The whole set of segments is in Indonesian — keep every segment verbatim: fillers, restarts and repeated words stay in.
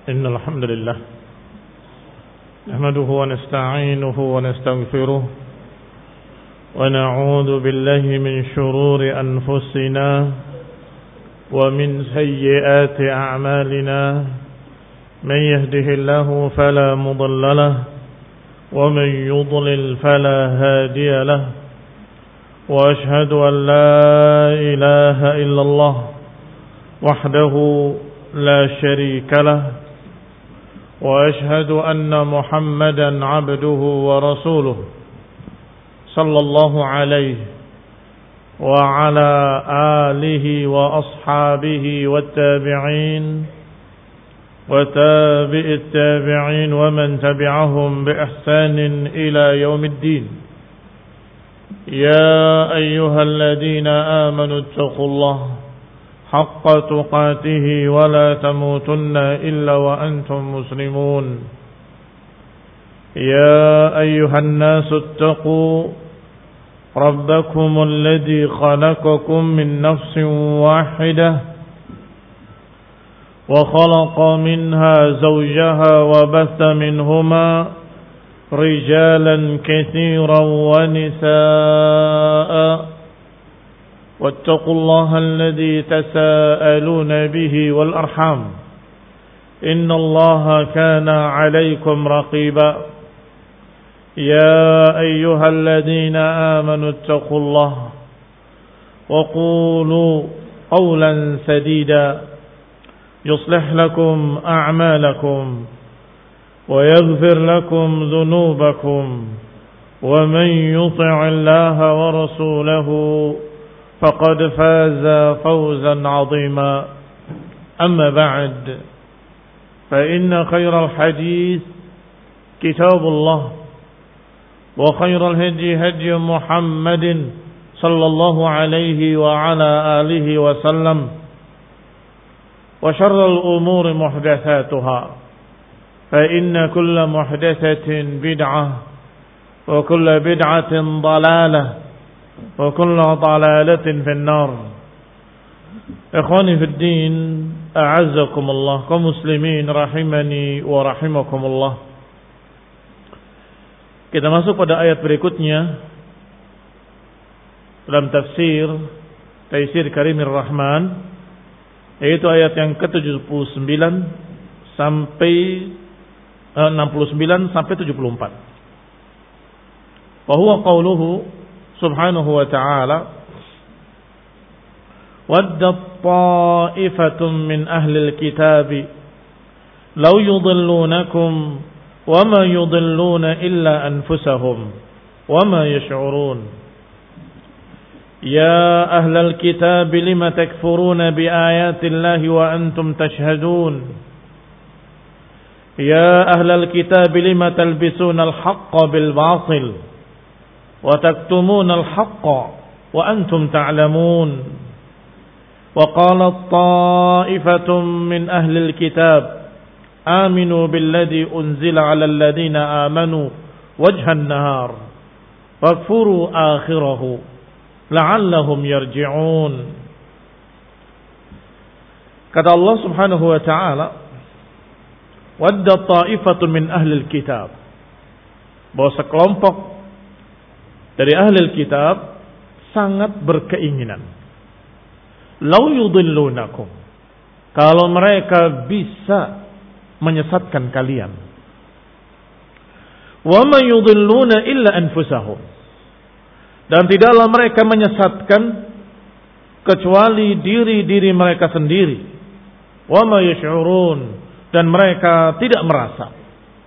إن الحمد لله نحمده ونستعينه ونستغفره ونعوذ بالله من شرور أنفسنا ومن سيئات أعمالنا من يهده الله فلا مضل له ومن يضلل فلا هادي له وأشهد أن لا إله إلا الله وحده لا شريك له وأشهد أن محمدا عبده ورسوله صلى الله عليه وعلى آله وأصحابه والتابعين وتابع التابعين ومن تبعهم بإحسان إلى يوم الدين. يا أيها الذين آمنوا اتقوا الله حق تقاته ولا تموتن إلا وأنتم مسلمون. يا أيها الناس اتقوا ربكم الذي خلقكم من نفس واحدة وخلق منها زوجها وبث منهما رجالا كثيرا ونساء واتقوا الله الذي تساءلون به والأرحام إن الله كان عليكم رقيبا. يا أيها الذين آمنوا اتقوا الله وقولوا قولا سديدا يصلح لكم أعمالكم ويغفر لكم ذنوبكم ومن يطع الله ورسوله فقد فاز فوزا عظيما. أما بعد فإن خير الحديث كتاب الله وخير الهدي هدي محمد صلى الله عليه وعلى آله وسلم وشر الأمور محدثاتها فإن كل محدثة بدعة وكل بدعة ضلالة وكل ضلالة في النار. إخواني في الدين أعزكم الله كمسلمين rahimani wa rahimakumullah. Kita masuk pada ayat berikutnya dalam tafsir Taisir Karimir Rahman, yaitu ayat yang ke tujuh puluh sembilan sampai eh, enam puluh sembilan sampai tujuh puluh empat. Wa huwa qauluhu subhanahu wa ta'ala waddat ta'ifatun min ahlil kitabi law yudillunakum wama yudilluna illa anfusahum wama yash'urun ya ahlal kitabi lima takfuruna bi ayati llahi wa antum tashhadun ya ahlal kitabi lima talbisuna al-haqqa bil batil وتكتمون الحق وأنتم تعلمون وقالت طائفة من أهل الكتاب آمنوا بالذي أنزل على الذين آمنوا وجه النهار واكفروا آخره لعلهم يرجعون. Kata Allah Subhanahu wa ta'ala, wadda ta'ifatun min ahlil kitab, bahwa sekelompok dari ahli kitab sangat berkeinginan, lau yudillunakum, kalau mereka bisa menyesatkan kalian, wa ma yudilluna illa anfusahum, dan tidaklah mereka menyesatkan kecuali diri-diri mereka sendiri, wa ma yash'urun, dan mereka tidak merasa.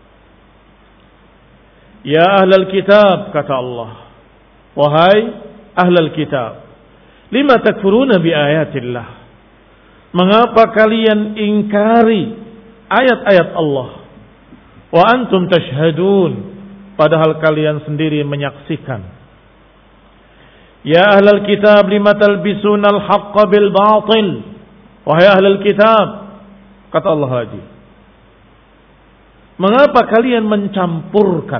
Ya ahlal kitab, kata Allah, wahai ahlal kitab, lima takfuruna bi ayatillah, mengapa kalian ingkari ayat-ayat Allah, wa antum tashhadun, padahal kalian sendiri menyaksikan. Ya ahlal kitab lima talbisuna al-haqqa bil batil, wahai ahlal kitab, kata Allah lagi, mengapa kalian mencampurkan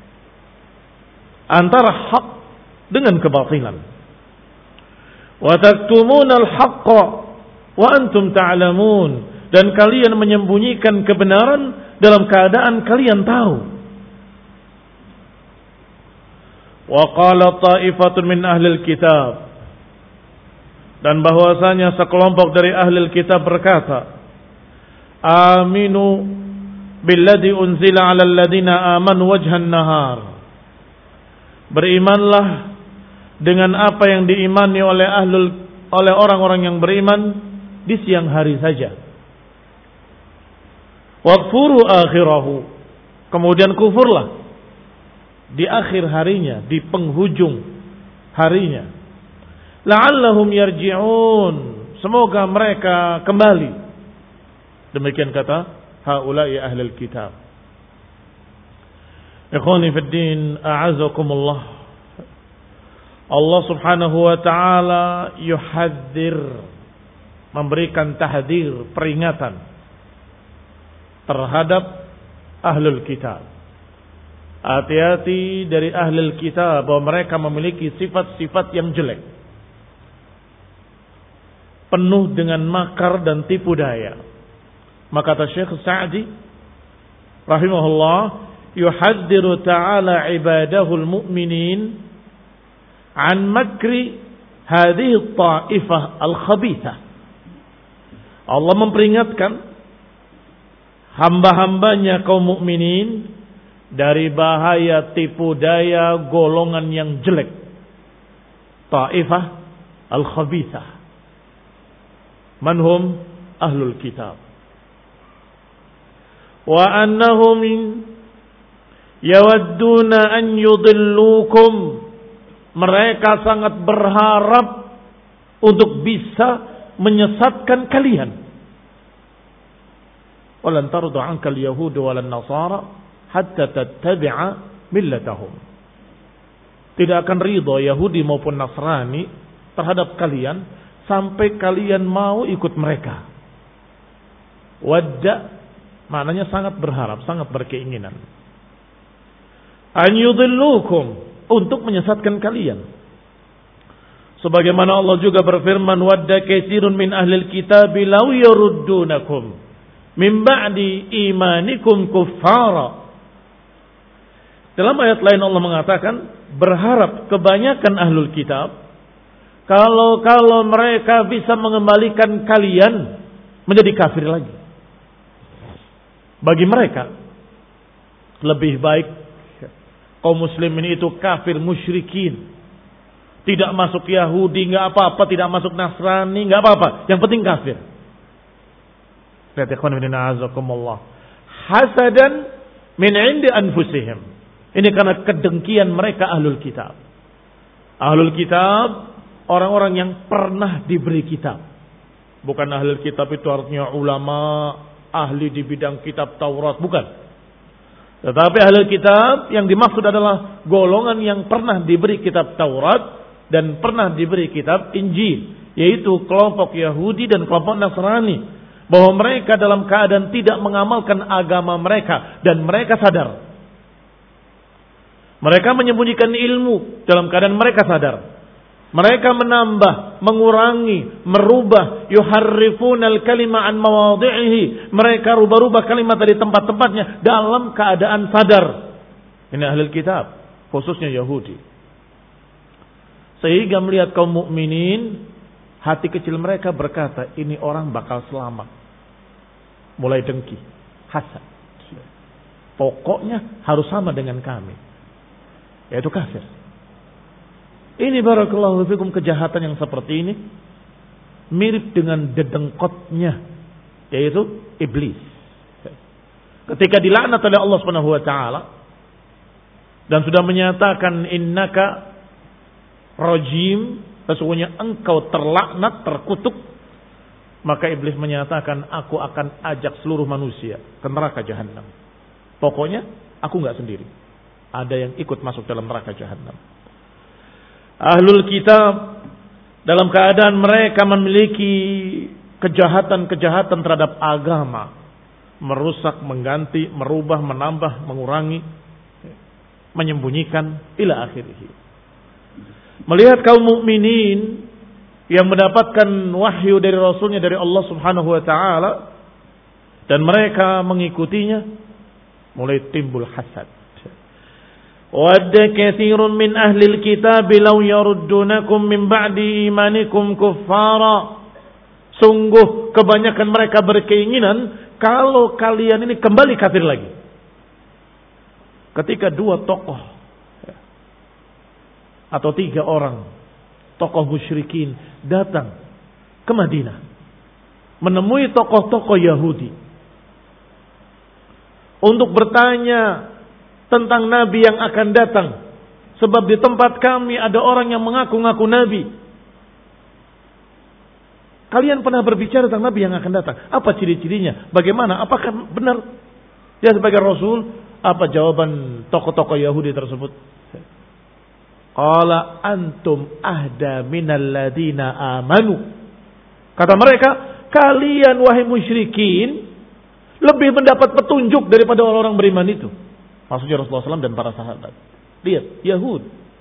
antara hak dengan kebatilan? Wa taktumunal haqqa wa antum ta'lamun, dan kalian menyembunyikan kebenaran dalam keadaan kalian tahu. Wa qala ta'ifatun min ahlil kitab, dan bahwasanya sekelompok dari ahlil kitab berkata, aminu billadzi unzila 'alal ladzina amanu wajhan nahar. Berimanlah dengan apa yang diimani oleh ahlul oleh orang-orang yang beriman di siang hari saja. Waqfuru akhirahu, kemudian kufurlah di akhir harinya, di penghujung harinya. La'allahum yarji'un, semoga mereka kembali. Demikian kata haula'i ahlul kitab. Ikhwani fid din, a'azakumullah. Allah Subhanahu wa taala yuhadzir, memberikan tahdzir, peringatan terhadap ahlul kitab. Hati-hati dari ahlul kitab bahwa mereka memiliki sifat-sifat yang jelek, penuh dengan makar dan tipu daya. Maka kata Syekh Sa'di rahimahullah, yuhadziru ta'ala ibadahul mu'minin an makri hadhihi ta'ifah al-khabithah. Allah memperingatkan hamba-hambanya kaum mukminin dari bahaya tipu daya golongan yang jelek, ta'ifah al-khabithah. Manhum ahlul kitab. Wa annahum yawadduna an yudillukum, mereka sangat berharap untuk bisa menyesatkan kalian. Walan tardu anka al-yahud walan nasara hatta tattabi'a millatahum. Tidak akan ridha Yahudi maupun Nasrani terhadap kalian sampai kalian mau ikut mereka. Wadda maknanya sangat berharap, sangat berkeinginan. An yudillukum, untuk menyesatkan kalian. Sebagaimana Allah juga berfirman, wadda katsirun min ahlil kitabi law yuruddunakum min ba'di imanikum kuffara. Dalam ayat lain Allah mengatakan, berharap kebanyakan ahlul kitab kalau kalau mereka bisa mengembalikan kalian menjadi kafir lagi. Bagi mereka lebih baik kaum muslimin itu kafir musyrikin, tidak masuk Yahudi nggak apa-apa, tidak masuk Nasrani nggak apa-apa, yang penting kafir. Lihat ikhwan fillah azakumullah, hasadan min indi anfusihim. Ini karena kedengkian mereka ahlul kitab. Ahlul kitab orang-orang yang pernah diberi kitab. Bukan ahlul kitab itu artinya ulama, ahli di bidang kitab Taurat, bukan. Tetapi ahlul kitab yang dimaksud adalah golongan yang pernah diberi kitab Taurat dan pernah diberi kitab Injil, yaitu kelompok Yahudi dan kelompok Nasrani, bahwa mereka dalam keadaan tidak mengamalkan agama mereka dan mereka sadar. Mereka menyembunyikan ilmu dalam keadaan mereka sadar. Mereka menambah, mengurangi, merubah, yuharrifunal kalima an mawadhi'ihi. Mereka rubah-rubah kalimat dari tempat-tempatnya dalam keadaan sadar. Ini ahlul kitab, khususnya Yahudi. Sehingga melihat kaum mukminin, hati kecil mereka berkata, ini orang bakal selamat. Mulai dengki, hasad. Pokoknya harus sama dengan kami, yaitu kafir. Ini barakallahu fikum, kejahatan yang seperti ini mirip dengan dedengkotnya, yaitu iblis. Ketika dilaknat oleh Allah Subhanahu wa taala dan sudah menyatakan innaka rajim, sesungguhnya engkau terlaknat, terkutuk, maka iblis menyatakan, aku akan ajak seluruh manusia ke neraka jahanam. Pokoknya aku enggak sendiri, ada yang ikut masuk dalam neraka jahanam. Ahlul kitab dalam keadaan mereka memiliki kejahatan-kejahatan terhadap agama, merusak, mengganti, merubah, menambah, mengurangi, menyembunyikan ila akhirih. Melihat kaum mukminin yang mendapatkan wahyu dari Rasulnya, dari Allah Subhanahu wa taala, dan mereka mengikutinya, mulai timbul hasad. Wadda katsirun min ahlil kitab law yaruddunakum min ba'di imanikum kuffara. Sungguh kebanyakan mereka berkeinginan kalau kalian ini kembali kafir lagi. Ketika dua tokoh atau tiga orang tokoh musyrikin datang ke Madinah, menemui tokoh-tokoh Yahudi untuk bertanya tentang Nabi yang akan datang. Sebab di tempat kami ada orang yang mengaku-ngaku Nabi. Kalian pernah berbicara tentang Nabi yang akan datang? Apa ciri-cirinya? Bagaimana? Apakah benar dia sebagai Rasul? Apa jawaban tokoh-tokoh Yahudi tersebut? Qala antum ahda minal ladina amanu. Kata mereka, kalian wahai musyrikin lebih mendapat petunjuk daripada orang-orang beriman itu. Maksudnya Rasulullah shallallahu alaihi wasallam dan para sahabat. Lihat, Yahud.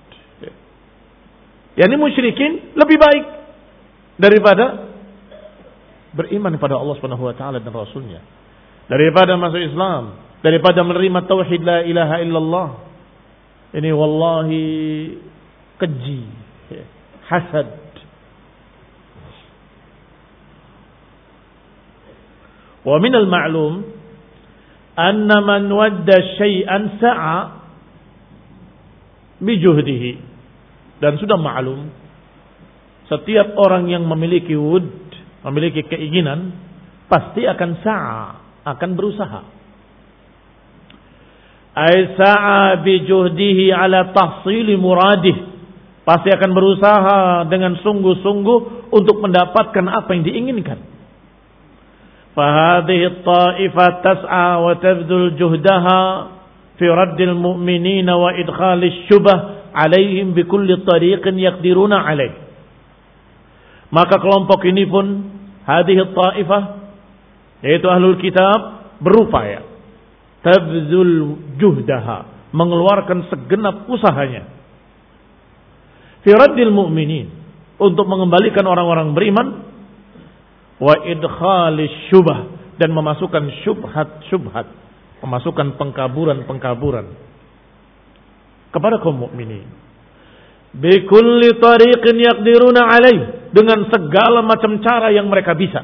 Ya, ini musyrikin lebih baik daripada beriman kepada Allah Subhanahu wa taala dan Rasulnya. Daripada masuk Islam, daripada menerima tauhid la ilaha illallah. Ini wallahi keji, hasad. Wa minal ma'lum anna man wadda syai'an sa'a bijuhdihi. Dan sudah maklum, setiap orang yang memiliki wud, memiliki keinginan, pasti akan sa'a, akan berusaha. Ay sa'a bijuhdihi ala tahsili muradih. Pasti akan berusaha dengan sungguh-sungguh untuk mendapatkan apa yang diinginkan. فهذه الطائفة تسعى وتبذل جهدها في رد المؤمنين وإدخال الشبه عليهم بكل طريق يقدرون عليه. Maka kelompok ini pun hadhihi ta'ifah, yaitu ahlul kitab, berupaya tabzul juhdaha, mengeluarkan segenap usahanya fi raddil mu'minin, untuk mengembalikan orang-orang beriman, wa idkhalis syubah, dan memasukkan syubhat-syubhat, memasukkan pengkaburan-pengkaburan kepada kaum mukminin. Bi kulli tariqin yaqdiruna alaih, dengan segala macam cara yang mereka bisa.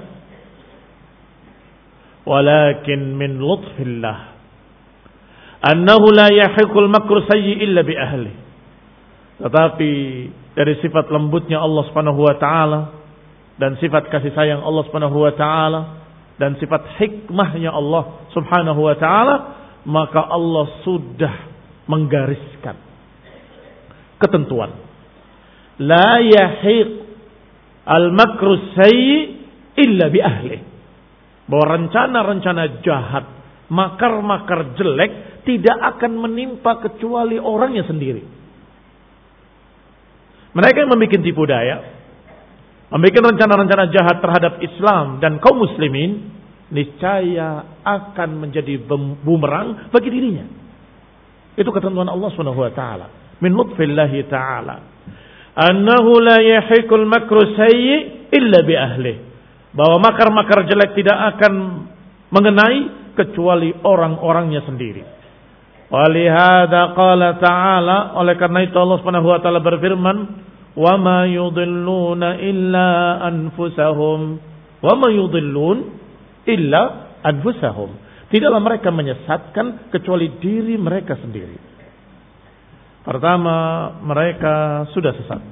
Walakin min lutfillah annahu la yahiqul makru sayyi illa bi ahli. Tetapi dari sifat lembutnya Allah Subhanahu wa taala, dan sifat kasih sayang Allah Subhanahu wa taala, dan sifat hikmahnya Allah Subhanahu wa taala, maka Allah sudah menggariskan ketentuan. La yahiq al-makru sayyi illa bi ahli. Bahwa rencana-rencana jahat, makar-makar jelek tidak akan menimpa kecuali orangnya sendiri. Mereka yang membuat tipu daya, membuat rencana-rencana jahat terhadap Islam dan kaum muslimin, niscaya akan menjadi bumerang bagi dirinya. Itu ketentuan Allah Subhanahu wa taala. Min lutfillahi taala. Annahu la yahiqul makru sayyi illa bi ahli. Bahwa makar-makar jelek tidak akan mengenai kecuali orang-orangnya sendiri. Walihada qala ta'ala, oleh karena itu Allah Subhanahu wa taala berfirman, wa ma yudilluna illa anfusahum, wa ma yudillun illa anfusahum. Tidaklah mereka menyesatkan kecuali diri mereka sendiri. Pertama, mereka sudah sesat.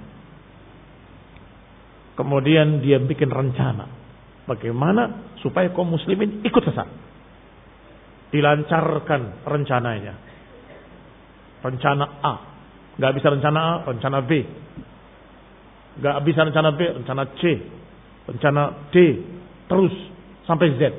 Kemudian dia bikin rencana bagaimana supaya kaum muslimin ikut sesat. Dilancarkan rencananya. Rencana A, nggak bisa rencana A, rencana B. Nggak bisa rencana B, rencana C, rencana D, terus sampai Z.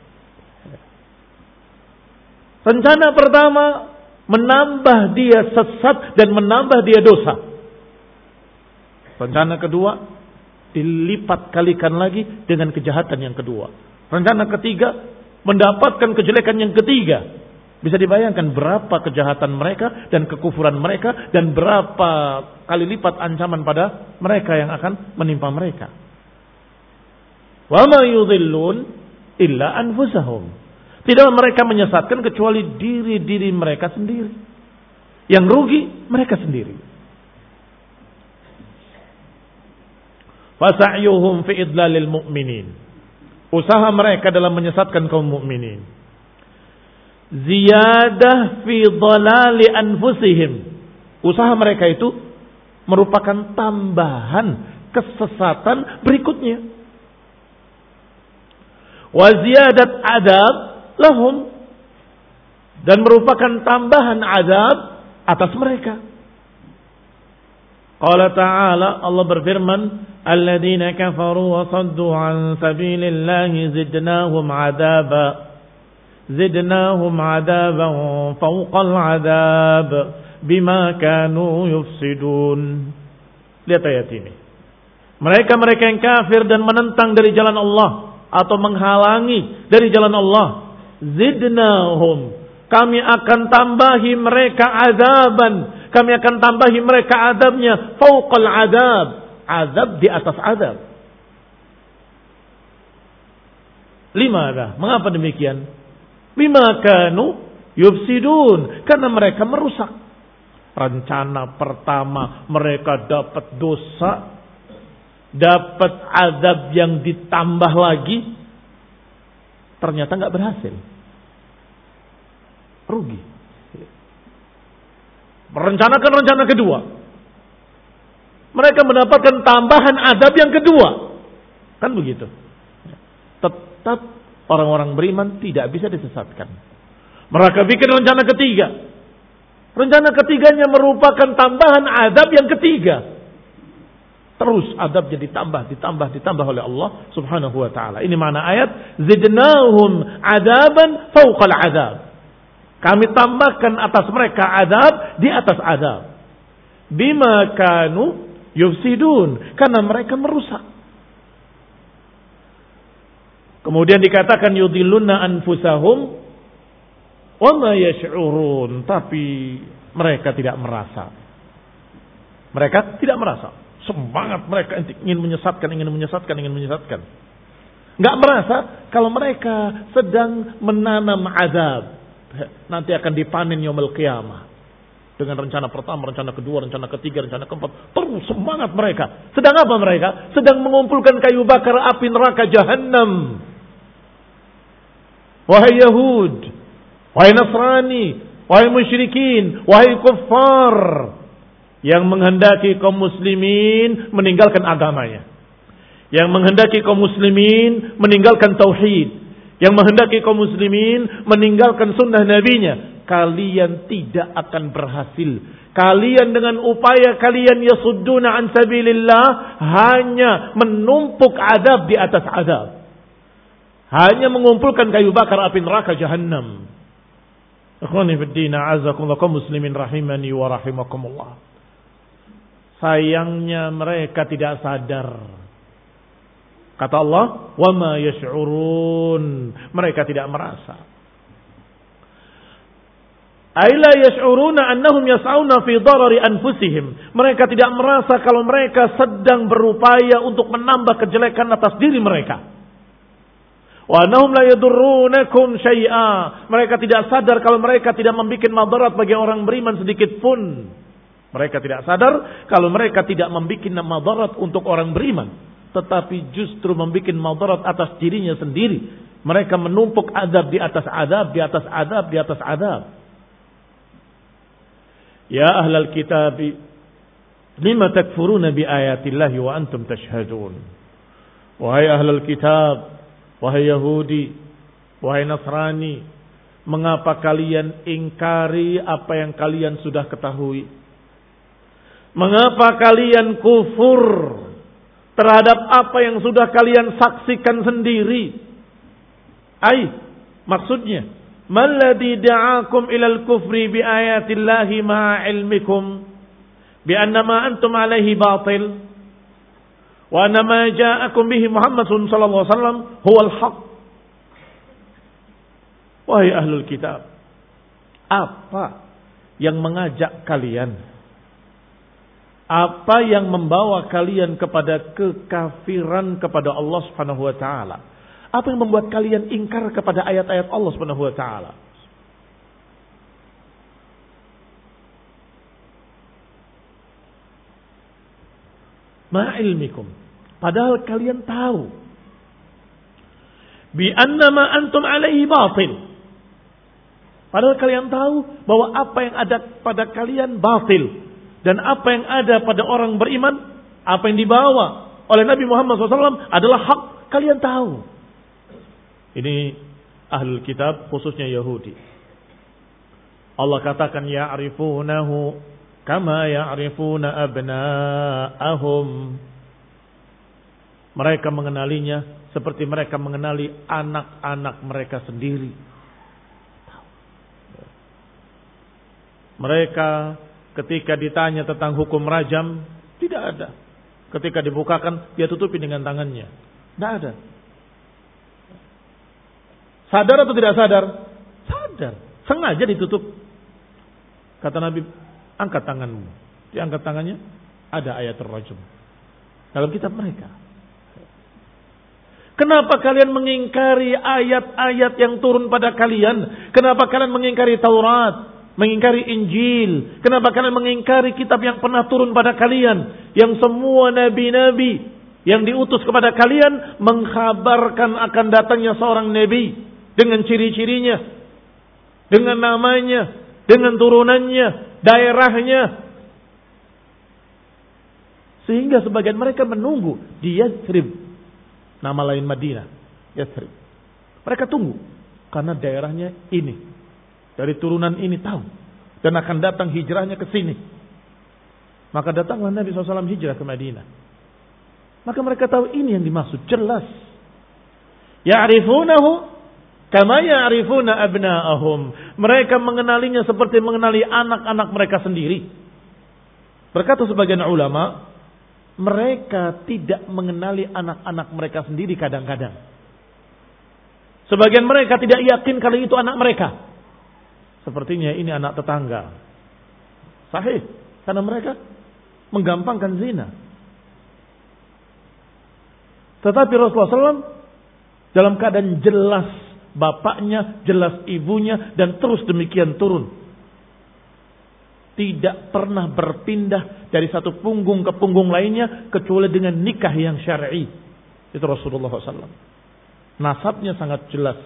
Rencana pertama menambah dia sesat dan menambah dia dosa. Rencana kedua dilipat kalikan lagi dengan kejahatan yang kedua. Rencana ketiga mendapatkan kejelekan yang ketiga. Bisa dibayangkan berapa kejahatan mereka dan kekufuran mereka, dan berapa kali lipat ancaman pada mereka yang akan menimpa mereka. Wa ma yudhillun illa anfusahum. Tidak mereka menyesatkan kecuali diri-diri mereka sendiri. Yang rugi mereka sendiri. Fasa'yuhum fi idlalil mu'minin. Usaha mereka dalam menyesatkan kaum mukminin. Ziyadah fi dhalali anfusihim. Usaha mereka itu merupakan tambahan kesesatan berikutnya. Wa ziyadat adab lahum. Dan merupakan tambahan azab atas mereka. Qala ta'ala, Allah berfirman, alladzina kafaru wa saddu an sabilillahi zidnahum adaba zidnahum adaban fawqal adab bima kanu yufsidun. Lihat ayat ini. Mereka-mereka yang kafir dan menentang dari jalan Allah atau menghalangi dari jalan Allah, zidnahum, kami akan tambahi mereka azaban, kami akan tambahi mereka azabnya fauqal azab, azab di atas azab. Limada? Mengapa demikian? Bima kanu yufsidun, karena mereka merusak. Rencana pertama mereka dapat dosa, dapat azab yang ditambah lagi, ternyata nggak berhasil, rugi. Merencanakan rencana kedua, mereka mendapatkan tambahan azab yang kedua, kan begitu. Tetap orang-orang beriman tidak bisa disesatkan. Mereka bikin rencana ketiga, rencana ketiganya merupakan tambahan azab yang ketiga. Terus adabnya ditambah, ditambah, ditambah oleh Allah subhanahu wa ta'ala. Ini makna ayat, zidnahum adaban fauqal adab. Kami tambahkan atas mereka adab di atas adab. Bima kanu yufsidun, karena mereka merusak. Kemudian dikatakan yudilluna anfusahum wa ma yash'urun, tapi mereka tidak merasa. Mereka tidak merasa. Semangat mereka ingin menyesatkan, ingin menyesatkan, ingin menyesatkan. Enggak merasa kalau mereka sedang menanam azab. Nanti akan dipanen yaumul qiyamah. Dengan rencana pertama, rencana kedua, rencana ketiga, rencana keempat. Terus semangat mereka. Sedang apa mereka? Sedang mengumpulkan kayu bakar api neraka Jahannam. Wahai Yahud, wahai Nasrani, wahai musyrikin, wahai kuffar, yang menghendaki kaum muslimin meninggalkan agamanya, yang menghendaki kaum muslimin meninggalkan tauhid, yang menghendaki kaum muslimin meninggalkan sunnah nabinya, kalian tidak akan berhasil. Kalian dengan upaya kalian yasudduna an sabilillah hanya menumpuk adab di atas adab, hanya mengumpulkan kayu bakar api neraka Jahannam. Ikhwani fid din, a'azzakumullah kaum muslimin rahimani wa rahimakumullah. Sayangnya mereka tidak sadar. Kata Allah, wa ma yash'urun, mereka tidak merasa. Aila yash'uruna annahum yas'auna fi darari anfusihim. Mereka tidak merasa kalau mereka sedang berupaya untuk menambah kejelekan atas diri mereka. Wa annahum la yadurrunakum syai'a. Mereka tidak sadar kalau mereka tidak membuat madarat bagi orang beriman sedikit pun. Mereka tidak sadar kalau mereka tidak membuat madarat untuk orang beriman, tetapi justru membuat madarat atas dirinya sendiri. Mereka menumpuk adab di atas adab, di atas adab, di atas adab. Ya ahlal kitab, lima takfuruna bi ayatillahi wa antum tashhadun. Wahai ahlal kitab, wahai Yahudi, wahai Nasrani, mengapa kalian ingkari apa yang kalian sudah ketahui? Mengapa kalian kufur terhadap apa yang sudah kalian saksikan sendiri? Ai, maksudnya, malladzi da'akum ilal kufri bi ayatillahi ma'a ilmikum bi anna ma antum alaihi batil wa anna ma ja'akum bihi Muhammadun sallallahu alaihi wasallam huwal haq. Wahai ahlul kitab, apa yang mengajak kalian? Apa yang membawa kalian kepada kekafiran kepada Allah Subhanahu wa taala? Apa yang membuat kalian ingkar kepada ayat-ayat Allah Subhanahu wa taala? Ma ilmikum. Padahal kalian tahu bi annama antum alaihi batil. Padahal kalian tahu bahwa apa yang ada pada kalian batil. Dan apa yang ada pada orang beriman, apa yang dibawa oleh Nabi Muhammad shallallahu alaihi wasallam adalah hak. Kalian tahu. Ini ahlul kitab, khususnya Yahudi. Allah katakan ya'rifunahu kama ya'rifuna abna'ahum. Mereka mengenalinya seperti mereka mengenali anak-anak mereka sendiri. Mereka ketika ditanya tentang hukum rajam, tidak ada. Ketika dibukakan, dia tutupi dengan tangannya. Tidak ada. Sadar atau tidak sadar? Sadar. Sengaja ditutup. Kata Nabi, angkat tanganmu. Diangkat tangannya, ada ayat rajam dalam kitab mereka. Kenapa kalian mengingkari ayat-ayat yang turun pada kalian? Kenapa kalian mengingkari Taurat? Mengingkari Injil? Kenapa kalian mengingkari kitab yang pernah turun pada kalian? Yang semua nabi-nabi yang diutus kepada kalian mengkhabarkan akan datangnya seorang nabi dengan ciri-cirinya, dengan namanya, dengan turunannya, daerahnya. Sehingga sebagian mereka menunggu di Yathrib, nama lain Madinah, Yathrib. Mereka tunggu karena daerahnya ini. Dari turunan ini tahu. Dan akan datang hijrahnya ke sini. Maka datanglah Nabi shallallahu alaihi wasallam hijrah ke Madinah. Maka mereka tahu ini yang dimaksud. Jelas. Ya'rifunahu kama ya'rifuna abna'ahum. Mereka mengenalinya seperti mengenali anak-anak mereka sendiri. Berkata sebagian ulama, mereka tidak mengenali anak-anak mereka sendiri kadang-kadang. Sebagian mereka tidak yakin kalau itu anak mereka. Sepertinya ini anak tetangga. Sahih. Karena mereka menggampangkan zina. Tetapi Rasulullah shallallahu alaihi wasallam dalam keadaan jelas bapaknya, jelas ibunya, dan terus demikian turun. Tidak pernah berpindah dari satu punggung ke punggung lainnya kecuali dengan nikah yang syar'i. Itu Rasulullah shallallahu alaihi wasallam. Nasabnya sangat jelas.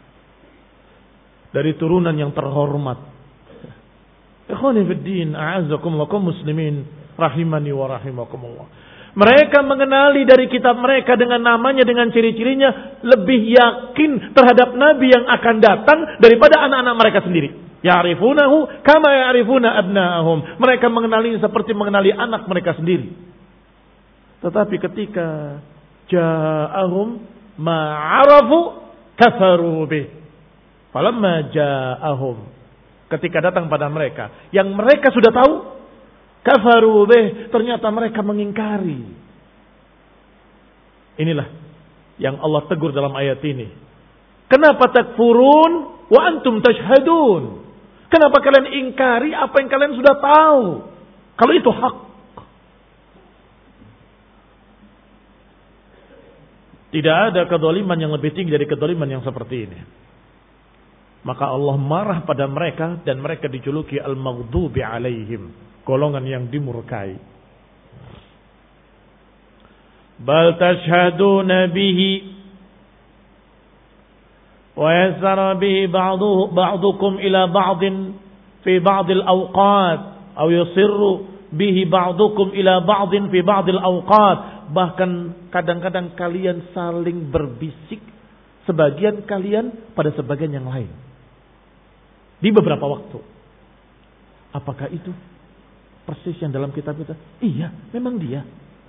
Dari turunan yang terhormat. Ikhwani fiddin, a'azzakumullah, kaum muslimin rahimani wa rahimakumullah. Mereka mengenali dari kitab mereka dengan namanya, dengan ciri-cirinya, lebih yakin terhadap nabi yang akan datang daripada anak-anak mereka sendiri. Ya'rifunahu kama ya'rifuna abna'ahum. Mereka mengenalinya seperti mengenali anak mereka sendiri. Tetapi ketika ja'ahum ma'arafu kafaru bih. Falamma ja'ahum, ketika datang pada mereka yang mereka sudah tahu, kafaru bih, ternyata mereka mengingkari. Inilah yang Allah tegur dalam ayat ini. Kenapa takfurun wa antum tashhadun? Kenapa kalian ingkari apa yang kalian sudah tahu? Kalau itu hak. Tidak ada kedzaliman yang lebih tinggi dari kedzaliman yang seperti ini. Maka Allah marah pada mereka dan mereka dijuluki al-maghdubi alaihim, golongan yang dimurkai. Bal tashhaduna bihi wa yasara bihi ba'duhu ba'dukum ila ba'din fi ba'dil awqat aw yusirru bihi ba'dukum ila ba'din fi ba'dil awqat. Bahkan kadang-kadang kalian saling berbisik, sebagian kalian pada sebagian yang lain. Di beberapa waktu. Apakah itu persis yang dalam kitab kita? Iya, memang dia.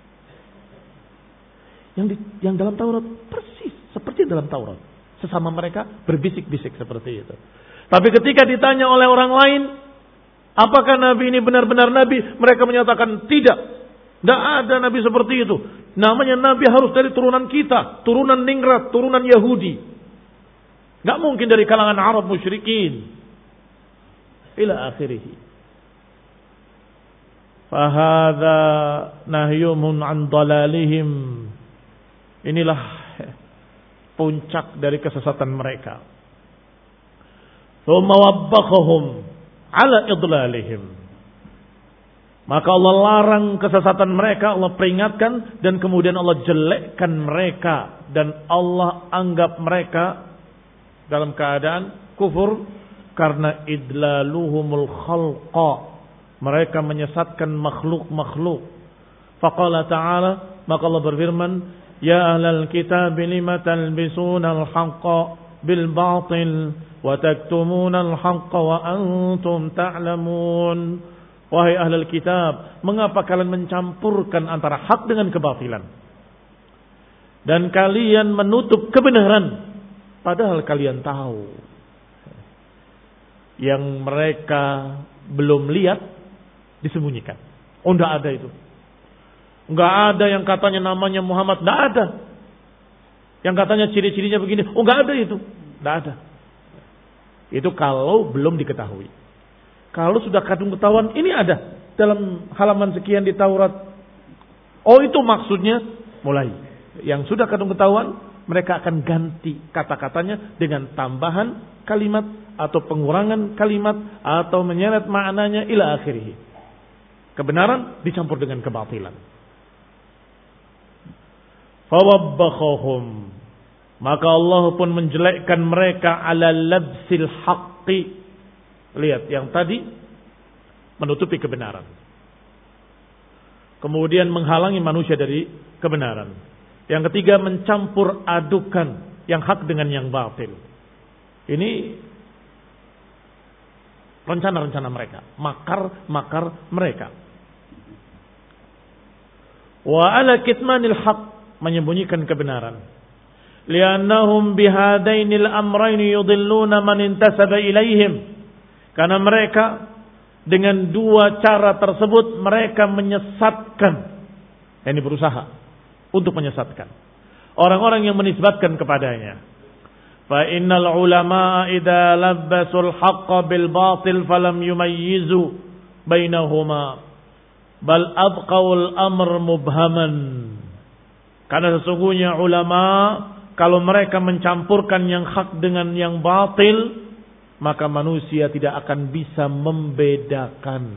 Yang di, yang dalam Taurat persis seperti dalam Taurat. Sesama mereka berbisik-bisik seperti itu. Tapi ketika ditanya oleh orang lain, apakah Nabi ini benar-benar Nabi? Mereka menyatakan tidak. Tidak ada Nabi seperti itu. Namanya Nabi harus dari turunan kita, turunan ningrat, turunan Yahudi. Gak mungkin dari kalangan Arab musyrikin. Ila akhirih. Fahadha nahyumun an dalalihim. Inilah puncak dari kesesatan mereka. Tsumma wabbakhahum ala idlalihim. Maka Allah larang kesesatan mereka, Allah peringatkan, dan kemudian Allah jelekkan mereka, dan Allah anggap mereka dalam keadaan kufur karena idlaluhumul khalqa. Mereka menyesatkan makhluk-makhluk. Faqala ta'ala, maka Allah berfirman, ya ahlal kitab lima talbisuna al-haqqa bil batil wa taktumuna al-haqqa wa antum ta'lamun. Wahai ahlul kitab, mengapa kalian mencampurkan antara hak dengan kebatilan? Dan kalian menutup kebenaran, padahal kalian tahu. Yang mereka belum lihat, disembunyikan. Oh, enggak ada itu. Enggak ada yang katanya namanya Muhammad, enggak ada. Yang katanya ciri-cirinya begini, oh enggak ada itu. Enggak ada. Itu kalau belum diketahui. Kalau sudah kadung ketahuan, ini ada dalam halaman sekian di Taurat. Oh, itu maksudnya, mulai. Yang sudah kadung ketahuan, mereka akan ganti kata-katanya dengan tambahan kalimat atau pengurangan kalimat atau menyeret maknanya ila akhirih. Kebenaran dicampur dengan kebatilan. Fawabbakhahum, maka Allah pun menjelekkan mereka ala labsil haqqi. Lihat, yang tadi menutupi kebenaran, kemudian menghalangi manusia dari kebenaran. Yang ketiga, mencampur adukan yang hak dengan yang batil. Ini rencana-rencana mereka, makar-makar mereka. Wa ala kitmanil haq, menyembunyikan kebenaran. Liannahum bihadainil amrayni yudilluna man intasaba ilaihim. Karena mereka dengan dua cara tersebut mereka menyesatkan. Ini berusaha untuk menyesatkan orang-orang yang menisbatkan kepadanya. Fa innal ulama idza labbasul haqqa bil batil falam yumayyizu bainahuma bal abqaul amr mubhaman. Karena sesungguhnya ulama kalau mereka mencampurkan yang hak dengan yang batil, maka manusia tidak akan bisa membedakan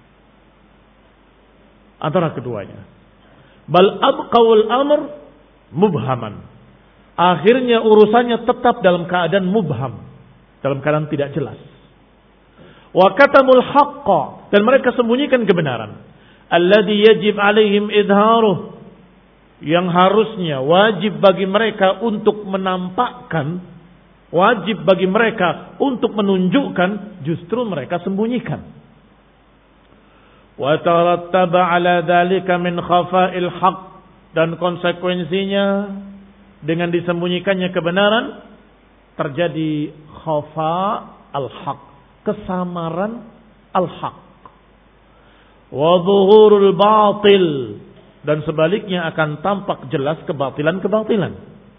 antara keduanya. Bal abqaul amr mubhaman. Akhirnya urusannya tetap dalam keadaan mubham, dalam keadaan tidak jelas. Wa katamul haqqa, dan mereka sembunyikan kebenaran. Alladhi yajib alaihim idharuh, yang harusnya wajib bagi mereka untuk menampakkan, wajib bagi mereka untuk menunjukkan, justru mereka sembunyikan. Wa tarattaba ala dzalika min khafa'il haqq, dan konsekuensinya dengan disembunyikannya kebenaran terjadi khafa al-haq, kesamaran al-haq. Wa dhuhurul batil, dan sebaliknya akan tampak jelas kebatilan-kebatilan.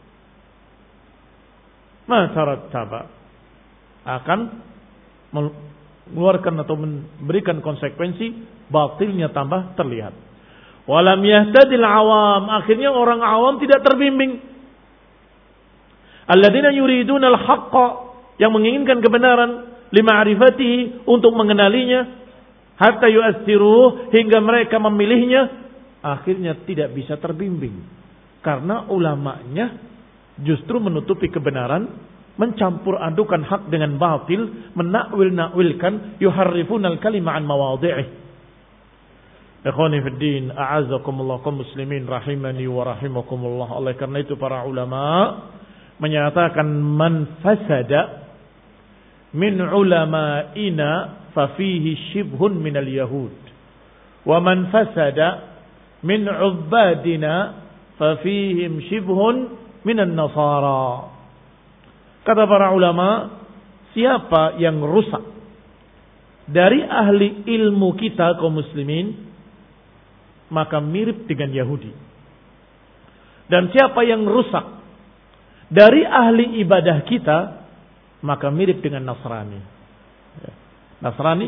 Matarattaba, akan mengeluarkan atau memberikan konsekuensi, batilnya tambah terlihat. Walam yahtadil awam, akhirnya orang awam tidak terbimbing. Alladzina yuriduna al-haqqa, yang menginginkan kebenaran, lima'rifatihi, untuk mengenalinya, hatta yu'assiruh, hingga mereka memilihnya, akhirnya tidak bisa terbimbing. Karena ulamanya justru menutupi kebenaran, mencampur adukan hak dengan batil, menakwil-nakwilkan, yuharrifunal kalima an mawadhi'ih. Ikhwani fid din, a'azzakumullah kaum muslimin rahimani wa rahimakumullah. Oleh karena itu para ulama menyatakan man fasada min ulama'ina fa fihi shibhun minal yahud, wa man fasada min ubbadina fa fihim shibhun minan nasara. Kata para ulama, siapa yang rusak dari ahli ilmu kita kaum muslimin, maka mirip dengan Yahudi. Dan siapa yang rusak dari ahli ibadah kita, maka mirip dengan Nasrani. Nasrani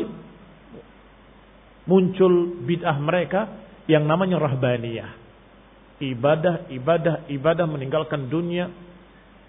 muncul bid'ah mereka yang namanya rahbaniyah. Ibadah, ibadah, ibadah, meninggalkan dunia,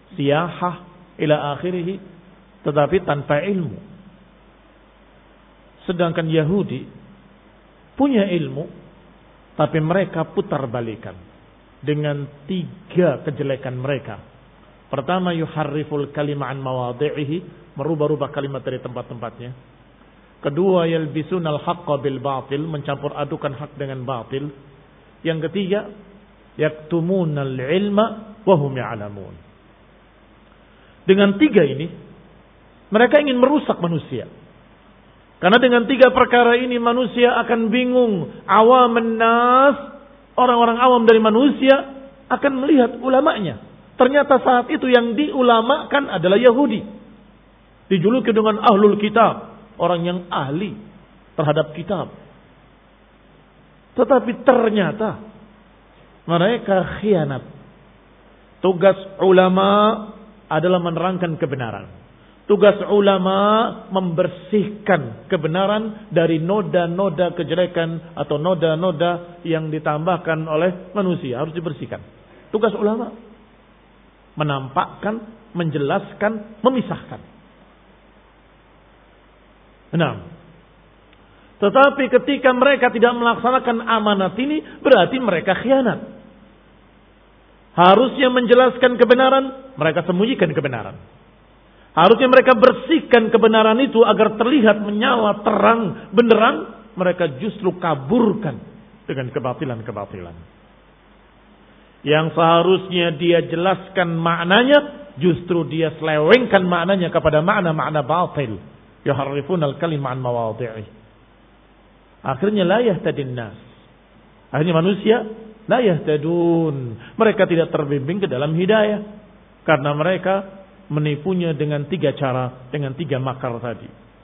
siyahah, ila akhirih, tetapi tanpa ilmu. Sedangkan Yahudi punya ilmu, tapi mereka putar balikan dengan tiga kejelekan mereka. Pertama, yuharriful kalima an mawadhi'ihi, merubah-rubah kalimat dari tempat-tempatnya. Kedua, yalbisunal haqqa bil batil, mencampur adukan hak dengan batil. Yang ketiga, yaktumunal ilma wa hum ya'lamun. Dengan tiga ini, mereka ingin merusak manusia. Karena dengan tiga perkara ini manusia akan bingung. Awamun nas, orang-orang awam dari manusia akan melihat ulamanya. Ternyata saat itu yang diulamakan adalah Yahudi. Dijuluki dengan ahlul kitab, orang yang ahli terhadap kitab. Tetapi ternyata mereka khianat. Tugas ulama adalah menerangkan kebenaran. Tugas ulama membersihkan kebenaran dari noda-noda kejelekan atau noda-noda yang ditambahkan oleh manusia. Harus dibersihkan. Tugas ulama menampakkan, menjelaskan, memisahkan. Nah, tetapi ketika mereka tidak melaksanakan amanat ini, berarti mereka khianat. Harusnya menjelaskan kebenaran, mereka sembunyikan kebenaran. Harusnya mereka bersihkan kebenaran itu agar terlihat menyala terang benderang, mereka justru kaburkan dengan kebatilan-kebatilan. Yang seharusnya dia jelaskan maknanya, justru dia selewengkan maknanya kepada makna-makna batil. Yuharrifunal kalima an mawadhi'i. Akhirnya la yahtadin nas. Akhirnya manusia la yahtadun. Mereka tidak terbimbing ke dalam hidayah. Karena mereka menipunya dengan tiga cara, dengan tiga makar tadi.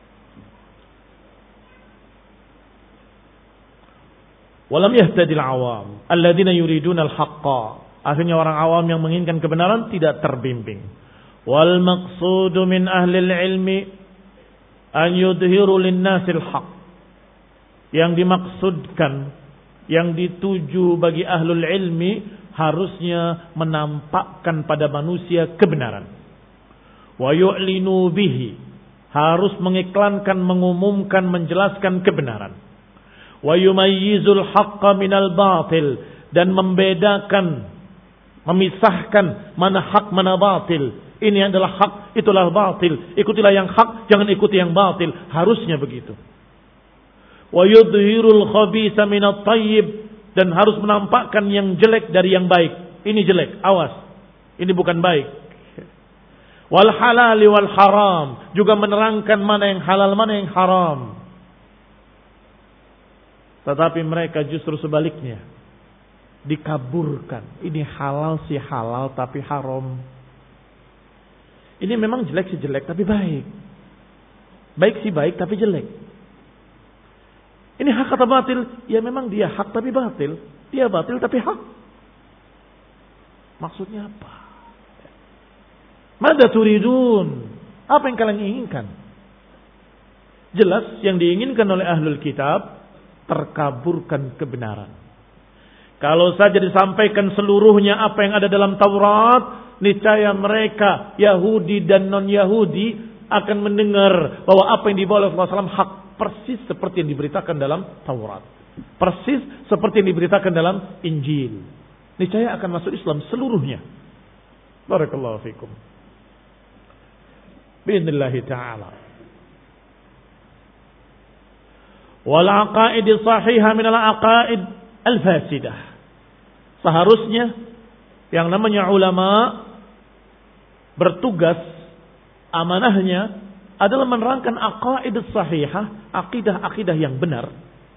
Walam yahtadil awam alladzina yuriduna al-haqqa. Akhirnya orang awam yang menginginkan kebenaran tidak terbimbing. Wal maqsudu min ahli ilmi an yudhiru lin-nasil haqq. Yang dimaksudkan, yang dituju bagi ahlul ilmi, harusnya menampakkan pada manusia kebenaran. Wa yu'linu bihi, harus mengiklankan, mengumumkan, menjelaskan kebenaran. Wa yumayyizul haqqa minal batil, dan membedakan, memisahkan mana hak mana batil. Ini adalah hak, itulah batil. Ikutilah yang hak, jangan ikuti yang batil. Harusnya begitu. Wa yudhirul khabitha minat tayyib, dan harus menampakkan yang jelek dari yang baik. Ini jelek, awas. Ini bukan baik. Wal halali wal haram, juga menerangkan mana yang halal, mana yang haram. Tetapi mereka justru sebaliknya, dikaburkan. Ini halal sih halal tapi haram. Ini memang jelek sih jelek tapi baik. Baik sih baik tapi jelek. Ini hak atau batil? Ya memang dia hak tapi batil. Dia batil tapi hak. Maksudnya apa? Mada turidun? Apa yang kalian inginkan? Jelas yang diinginkan oleh ahlul kitab, terkaburkan kebenaran. Kalau saja disampaikan seluruhnya apa yang ada dalam Taurat, niscaya mereka Yahudi dan non-Yahudi akan mendengar bahwa apa yang dibawa oleh Rasulullah shallallahu alaihi wasallam hak, persis seperti yang diberitakan dalam Taurat, persis seperti yang diberitakan dalam Injil. Niscaya akan masuk Islam seluruhnya. Barakallahu fikum. Bi'idnillahi ta'ala. Wal aqaid sahihah min al aqaid al fasidah. Seharusnya yang namanya ulama bertugas, amanahnya adalah menerangkan aqaid sahihah, akidah-akidah yang benar,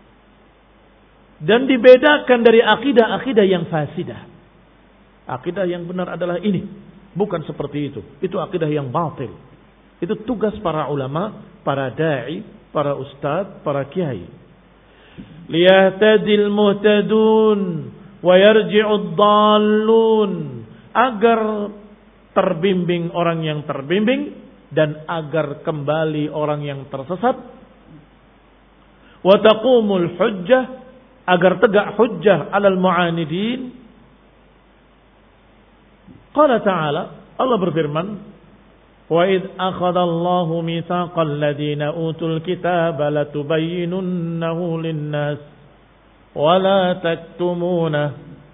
dan dibedakan dari akidah-akidah yang fasidah. Akidah yang benar adalah ini, bukan seperti itu. Itu akidah yang batil. Itu tugas para ulama, para da'i, para ustadz, para kiai. Liyahtadil muhtadun wa yarji'ud dallun, agar terbimbing orang yang terbimbing dan agar kembali orang yang tersesat. Wa taqumul hujjah, agar tegak hujjah alal mu'anidin. Qala ta'ala, Allah berfirman, "Wa id akhadallahu mitsaqal ladzina utul kitaba latubayyinunnahu lin-nas wa la taktumunahu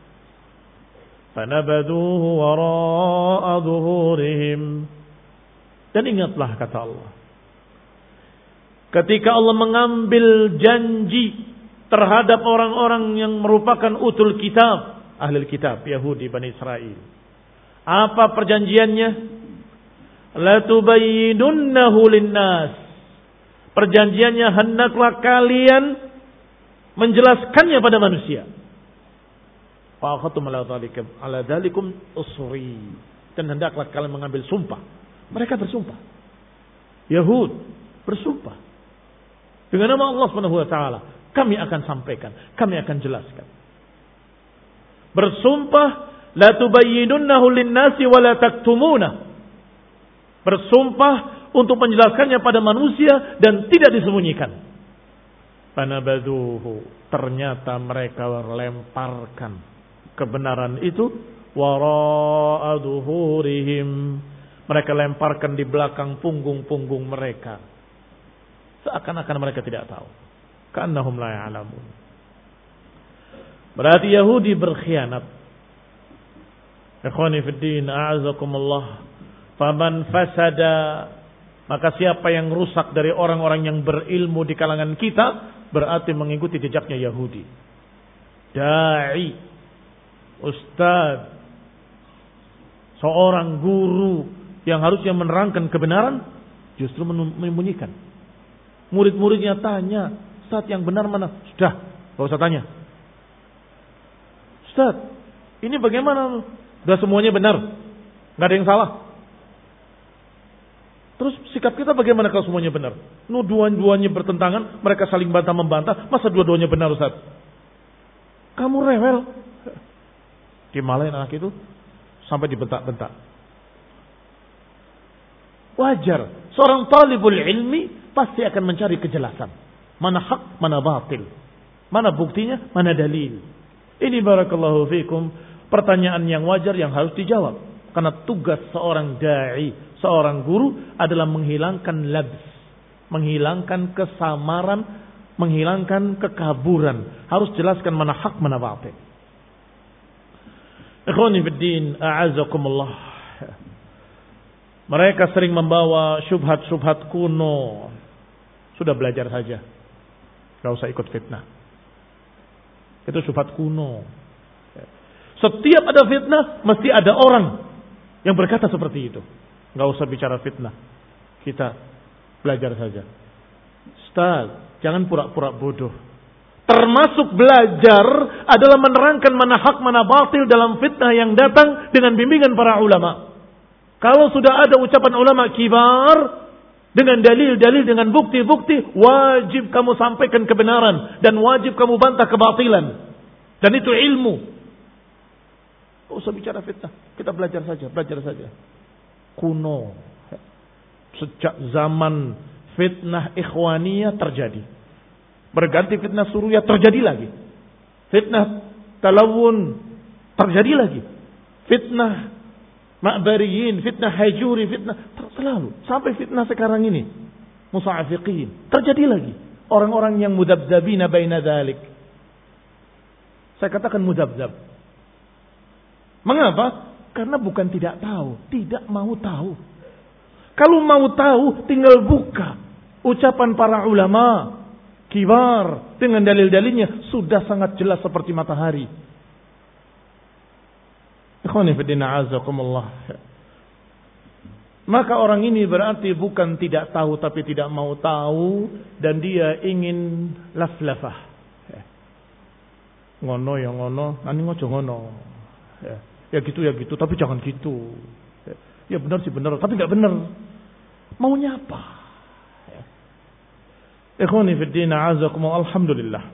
fanabadhuhu wara'a dhuhurihim." Dan ingatlah kata Allah, ketika Allah mengambil janji terhadap orang-orang yang merupakan utul kitab, ahli kitab, Yahudi, Bani Israel. Apa perjanjiannya? Latubayyinunnahu linnas. Perjanjiannya, hendaklah kalian menjelaskannya pada manusia. Fa akhadtum ala dzalikum ala dzalikum usri. Dan hendaklah kalian mengambil sumpah. Mereka bersumpah. Yahud bersumpah dengan nama Allah Subhanahu wa taala, kami akan sampaikan, kami akan jelaskan. Bersumpah, la tubayyinunnahu lin-nasi wa la taktumuna. Bersumpah untuk menjelaskannya pada manusia dan tidak disembunyikan. Fanabadhuhu, ternyata mereka lemparkan kebenaran itu wara'a dhuhurihim. Mereka lemparkan di belakang punggung-punggung mereka. Seakan-akan mereka tidak tahu. Ka'annahum la ya'lamun. Berarti Yahudi berkhianat. Ikhwani fid din, a'azakumullah. Faman fasada, maka siapa yang rusak dari orang-orang yang berilmu di kalangan kita, berarti mengikuti jejaknya Yahudi. Da'i, ustaz, seorang guru yang harusnya menerangkan kebenaran, justru menyembunyikan. Murid-muridnya tanya, "Ustaz, yang benar mana?" Sudah, gak usah tanya. "Ustaz, ini bagaimana?" Sudah, semuanya benar, gak ada yang salah. Terus sikap kita bagaimana kalau semuanya benar? Nu dua-duanya bertentangan, mereka saling bantah-membantah, masa dua-duanya benar, Ustaz? Kamu rewel. Dimalain anak itu sampai dibentak-bentak. Wajar, seorang talibul ilmi pasti akan mencari kejelasan. Mana hak, mana batil. Mana buktinya, mana dalil. Ini barakallahu fikum pertanyaan yang wajar yang harus dijawab. Karena tugas seorang da'i, seorang guru adalah menghilangkan labs, menghilangkan kesamaran, menghilangkan kekaburan. Harus jelaskan mana hak, mana batil. Ikhwani fiddin, a'azakumullah. Mereka sering membawa syubhat-syubhat kuno. Sudah belajar saja, gak usah ikut fitnah. Itu syubhat kuno. Setiap ada fitnah, mesti ada orang yang berkata seperti itu. Gak usah bicara fitnah, kita belajar saja. Ustaz, jangan pura-pura bodoh. Termasuk belajar adalah menerangkan mana hak, mana batil dalam fitnah yang datang dengan bimbingan para ulama. Kalau sudah ada ucapan ulama kibar dengan dalil-dalil, dengan bukti-bukti, wajib kamu sampaikan kebenaran dan wajib kamu bantah kebatilan. Dan itu ilmu. Tidak usah bicara fitnah, kita belajar saja, belajar saja. Kuno, sejak zaman fitnah ikhwaniyah terjadi, berganti fitnah suruyah terjadi lagi, fitnah talawun terjadi lagi, fitnah Ma'bariyin, fitnah hajuri, fitnah selalu sampai fitnah sekarang ini musa'afiqin terjadi lagi. Orang-orang yang mudabdabina baina dzalik. Saya katakan mudabdab. Mengapa? Karena bukan tidak tahu, tidak mau tahu. Kalau mau tahu, tinggal buka ucapan para ulama kibar dengan dalil-dalilnya, sudah sangat jelas seperti matahari. Ikhwani fillah azakumullah. Maka orang ini berarti bukan tidak tahu tapi tidak mau tahu, dan dia ingin laf-lafah. Ngono ya ngono, nani ngojo ngono. Ya, ya gitu ya gitu, tapi jangan gitu. Ya benar sih benar, tapi enggak benar. Maunya apa? Ikhwani fillah azakumullah, alhamdulillah.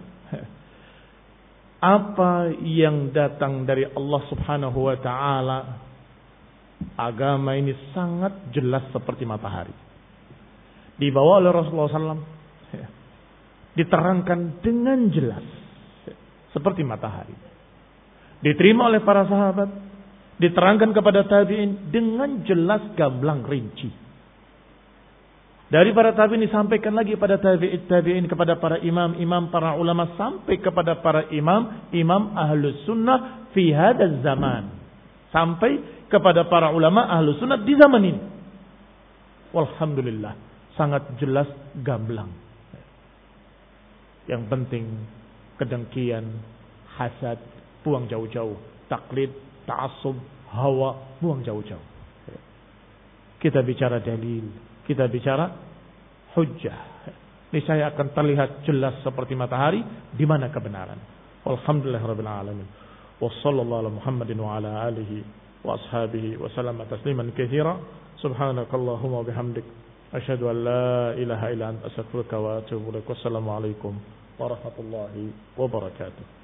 Apa yang datang dari Allah Subhanahu wa ta'ala, agama ini sangat jelas seperti matahari. Dibawa oleh Rasulullah shallallahu alaihi wasallam, diterangkan dengan jelas seperti matahari. Diterima oleh para sahabat diterangkan kepada tabi'in dengan jelas gamblang rinci. Dari para tabi'in disampaikan lagi pada tabi'in, tabi'in kepada para imam, imam para ulama, sampai kepada para imam, imam ahlus sunnah fi hadzal zaman. Sampai kepada para ulama ahlus sunnah di zaman ini. Walhamdulillah, sangat jelas gamblang. Yang penting kedengkian, hasad, buang jauh-jauh. Taklid, ta'assub, hawa, buang jauh-jauh. Kita bicara dalil, kita bicara hujjah. Ini saya akan terlihat jelas seperti matahari di mana kebenaran. Walhamdulillahirabbil alamin. Wassallallahu ala Muhammadin wa ala alihi wa ashabihi wa sallama tasliman katsira. Subhanakallahumma wa bihamdik asyhadu an la ilaha illa anta astaghfiruka wa atubu ilaik. Wassalamu alaikum warahmatullahi wabarakatuh.